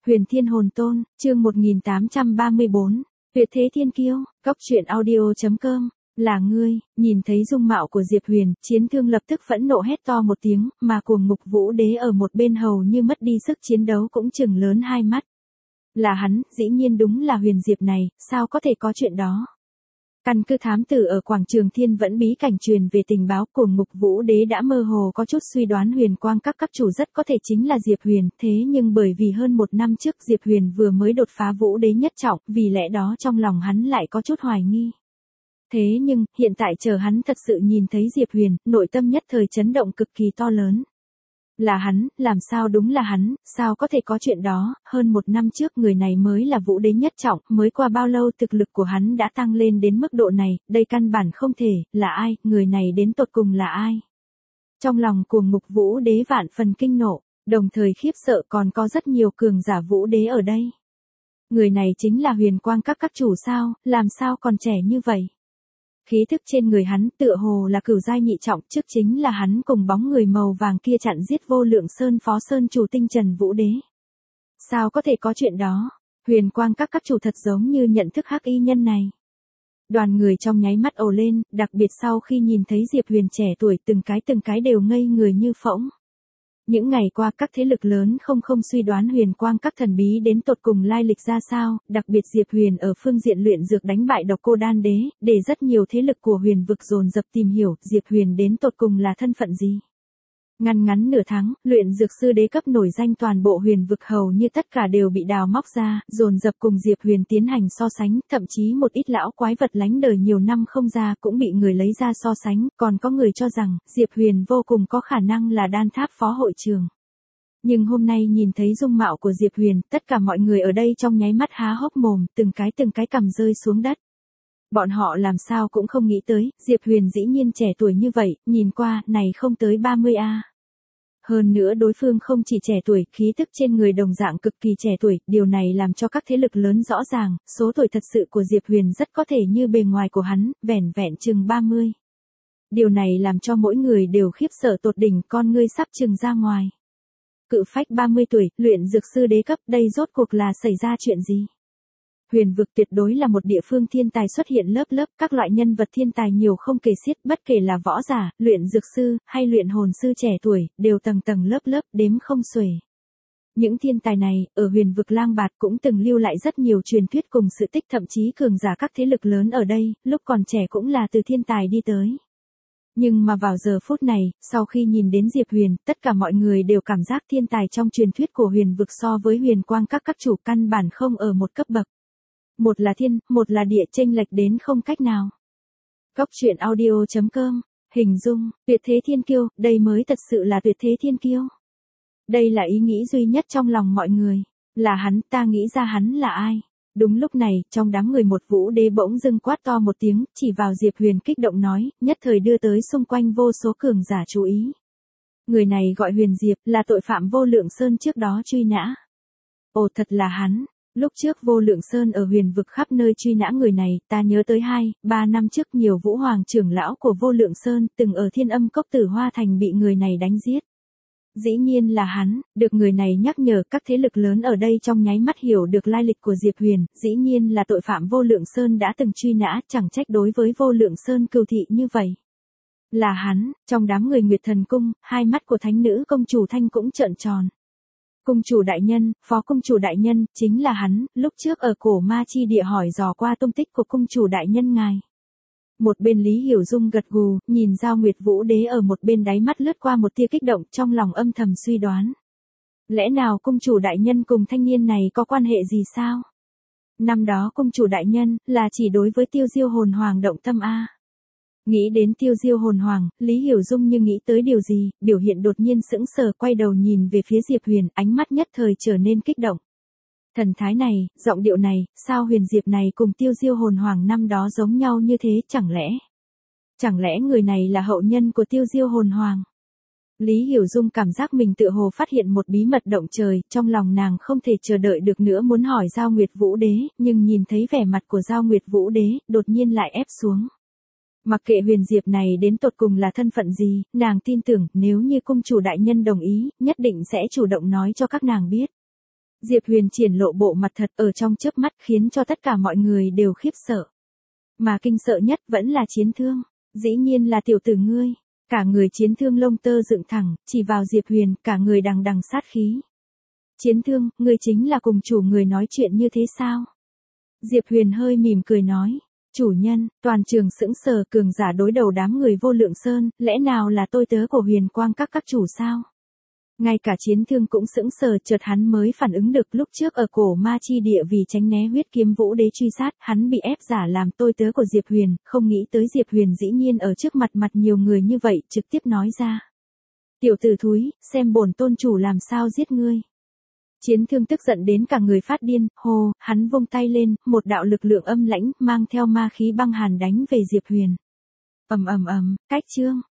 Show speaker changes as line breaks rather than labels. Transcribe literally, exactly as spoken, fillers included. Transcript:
Huyền Thiên Hồn Tôn, chương một nghìn tám trăm ba mươi bốn, Tuyệt Thế Thiên Kiêu, Cốc truyện audio.com, là ngươi. Nhìn thấy dung mạo của Diệp Huyền, Chiến Thương lập tức phẫn nộ hét to một tiếng, mà Cuồng Mục Vũ Đế ở một bên hầu như mất đi sức chiến đấu cũng trừng lớn hai mắt. Là hắn, dĩ nhiên đúng là Huyền Diệp này, sao có thể có chuyện đó. Căn cứ thám tử ở quảng trường Thiên Vẫn bí cảnh truyền về tình báo, Cuồng Mục Vũ Đế đã mơ hồ có chút suy đoán Huyền Quang các các chủ rất có thể chính là Diệp Huyền, thế nhưng bởi vì hơn một năm trước Diệp Huyền vừa mới đột phá Vũ Đế nhất trọng, vì lẽ đó trong lòng hắn lại có chút hoài nghi. Thế nhưng, hiện tại chờ hắn thật sự nhìn thấy Diệp Huyền, nội tâm nhất thời chấn động cực kỳ to lớn. Là hắn, làm sao đúng là hắn, sao có thể có chuyện đó, hơn một năm trước người này mới là Vũ Đế nhất trọng, mới qua bao lâu thực lực của hắn đã tăng lên đến mức độ này, đây căn bản không thể, là ai, người này đến tột cùng là ai. Trong lòng Cuồng Mục Vũ Đế vạn phần kinh nộ, đồng thời khiếp sợ còn có rất nhiều cường giả Vũ Đế ở đây. Người này chính là Huyền Quang các các chủ sao, làm sao còn trẻ như vậy. Khí thức trên người hắn tựa hồ là cửu giai nhị trọng, trước chính là hắn cùng bóng người màu vàng kia chặn giết Vô Lượng Sơn phó sơn chủ Tinh Trần Vũ Đế. Sao có thể có chuyện đó, Huyền Quang các các chủ thật giống như nhận thức hắc y nhân này. Đoàn người trong nháy mắt ồ lên, đặc biệt sau khi nhìn thấy Diệp Huyền trẻ tuổi từng cái từng cái đều ngây người như phỗng. Những ngày qua các thế lực lớn không không suy đoán Huyền Quang các thần bí đến tột cùng lai lịch ra sao, đặc biệt Diệp Huyền ở phương diện luyện dược đánh bại Độc Cô Đan Đế, để rất nhiều thế lực của Huyền vực dồn dập tìm hiểu Diệp Huyền đến tột cùng là thân phận gì. Ngăn ngắn nửa tháng, luyện dược sư đế cấp nổi danh toàn bộ Huyền vực hầu như tất cả đều bị đào móc ra, dồn dập cùng Diệp Huyền tiến hành so sánh, thậm chí một ít lão quái vật lánh đời nhiều năm không ra cũng bị người lấy ra so sánh, còn có người cho rằng Diệp Huyền vô cùng có khả năng là Đan Tháp phó hội trưởng. Nhưng hôm nay nhìn thấy dung mạo của Diệp Huyền, tất cả mọi người ở đây trong nháy mắt há hốc mồm, từng cái từng cái cằm rơi xuống đất. Bọn họ làm sao cũng không nghĩ tới, Diệp Huyền dĩ nhiên trẻ tuổi như vậy, nhìn qua, này không tới ba mươi a. Hơn nữa đối phương không chỉ trẻ tuổi, khí thức trên người đồng dạng cực kỳ trẻ tuổi, điều này làm cho các thế lực lớn rõ ràng, số tuổi thật sự của Diệp Huyền rất có thể như bề ngoài của hắn, vẻn vẹn chừng ba mươi. Điều này làm cho mỗi người đều khiếp sợ tột đỉnh, con ngươi sắp chừng ra ngoài. Cự phách ba mươi tuổi, luyện dược sư đế cấp, đây rốt cuộc là xảy ra chuyện gì? Huyền vực tuyệt đối là một địa phương thiên tài xuất hiện lớp lớp, các loại nhân vật thiên tài nhiều không kể xiết, bất kể là võ giả, luyện dược sư, hay luyện hồn sư trẻ tuổi, đều tầng tầng lớp lớp, đếm không xuể. Những thiên tài này, ở Huyền vực lang bạt cũng từng lưu lại rất nhiều truyền thuyết cùng sự tích, thậm chí cường giả các thế lực lớn ở đây, lúc còn trẻ cũng là từ thiên tài đi tới. Nhưng mà vào giờ phút này, sau khi nhìn đến Diệp Huyền, tất cả mọi người đều cảm giác thiên tài trong truyền thuyết của Huyền vực so với Huyền Quang các các chủ căn bản không ở một cấp bậc. Một là thiên, một là địa, chênh lệch đến không cách nào. Cốc truyện audio.com, hình dung, tuyệt thế thiên kiêu, đây mới thật sự là tuyệt thế thiên kiêu. Đây là ý nghĩ duy nhất trong lòng mọi người, là hắn, ta nghĩ ra hắn là ai. Đúng lúc này, trong đám người một Vũ Đế bỗng dưng quát to một tiếng, chỉ vào Diệp Huyền kích động nói, nhất thời đưa tới xung quanh vô số cường giả chú ý. Người này gọi Huyền Diệp, là tội phạm Vô Lượng Sơn trước đó truy nã. Ồ, thật là hắn. Lúc trước Vô Lượng Sơn ở Huyền vực khắp nơi truy nã người này, ta nhớ tới hai, ba năm trước nhiều Vũ Hoàng trưởng lão của Vô Lượng Sơn từng ở Thiên Âm Cốc Tử Hoa Thành bị người này đánh giết. Dĩ nhiên là hắn, được người này nhắc nhở, các thế lực lớn ở đây trong nháy mắt hiểu được lai lịch của Diệp Huyền, dĩ nhiên là tội phạm Vô Lượng Sơn đã từng truy nã, chẳng trách đối với Vô Lượng Sơn cừu thị như vậy. Là hắn, trong đám người Nguyệt Thần Cung, hai mắt của thánh nữ công chủ Thanh cũng trợn tròn. Cung chủ đại nhân, phó cung chủ đại nhân, chính là hắn, lúc trước ở cổ ma chi địa hỏi dò qua tung tích của cung chủ đại nhân ngài. Một bên Lý Hiểu Dung gật gù, nhìn Giao Nguyệt Vũ Đế ở một bên đáy mắt lướt qua một tia kích động, trong lòng âm thầm suy đoán. Lẽ nào cung chủ đại nhân cùng thanh niên này có quan hệ gì sao? Năm đó cung chủ đại nhân, là chỉ đối với Tiêu Diêu hồn hoàng động tâm a. Nghĩ đến Tiêu Diêu hồn hoàng, Lý Hiểu Dung như nghĩ tới điều gì, biểu hiện đột nhiên sững sờ, quay đầu nhìn về phía Diệp Huyền, ánh mắt nhất thời trở nên kích động. Thần thái này, giọng điệu này, sao Huyền Diệp này cùng Tiêu Diêu hồn hoàng năm đó giống nhau như thế, chẳng lẽ? Chẳng lẽ người này là hậu nhân của Tiêu Diêu hồn hoàng? Lý Hiểu Dung cảm giác mình tựa hồ phát hiện một bí mật động trời, trong lòng nàng không thể chờ đợi được nữa muốn hỏi Giao Nguyệt Vũ Đế, nhưng nhìn thấy vẻ mặt của Giao Nguyệt Vũ Đế, đột nhiên lại ép xuống. Mặc kệ Huyền Diệp này đến tột cùng là thân phận gì, nàng tin tưởng nếu như cung chủ đại nhân đồng ý, nhất định sẽ chủ động nói cho các nàng biết. Diệp Huyền triển lộ bộ mặt thật ở trong chớp mắt khiến cho tất cả mọi người đều khiếp sợ. Mà kinh sợ nhất vẫn là Chiến Thương. Dĩ nhiên là tiểu tử ngươi. Cả người Chiến Thương lông tơ dựng thẳng, chỉ vào Diệp Huyền, cả người đằng đằng sát khí. Chiến Thương, ngươi chính là cùng chủ người nói chuyện như thế sao? Diệp Huyền hơi mỉm cười nói. Chủ nhân, toàn trường sững sờ, cường giả đối đầu đám người Vô Lượng Sơn, lẽ nào là tôi tớ của Huyền Quang các các chủ sao? Ngay cả Chiến Thương cũng sững sờ, chợt hắn mới phản ứng được lúc trước ở cổ ma chi địa vì tránh né huyết kiếm vũ đế truy sát, hắn bị ép giả làm tôi tớ của Diệp Huyền, không nghĩ tới Diệp Huyền dĩ nhiên ở trước mặt mặt nhiều người như vậy, trực tiếp nói ra. Tiểu tử thúi, xem bổn tôn chủ làm sao giết ngươi. Chiến Thương tức giận đến cả người phát điên, hô, hắn vung tay lên, một đạo lực lượng âm lãnh mang theo ma khí băng hàn đánh về Diệp Huyền. Ầm ầm ầm, cách chương.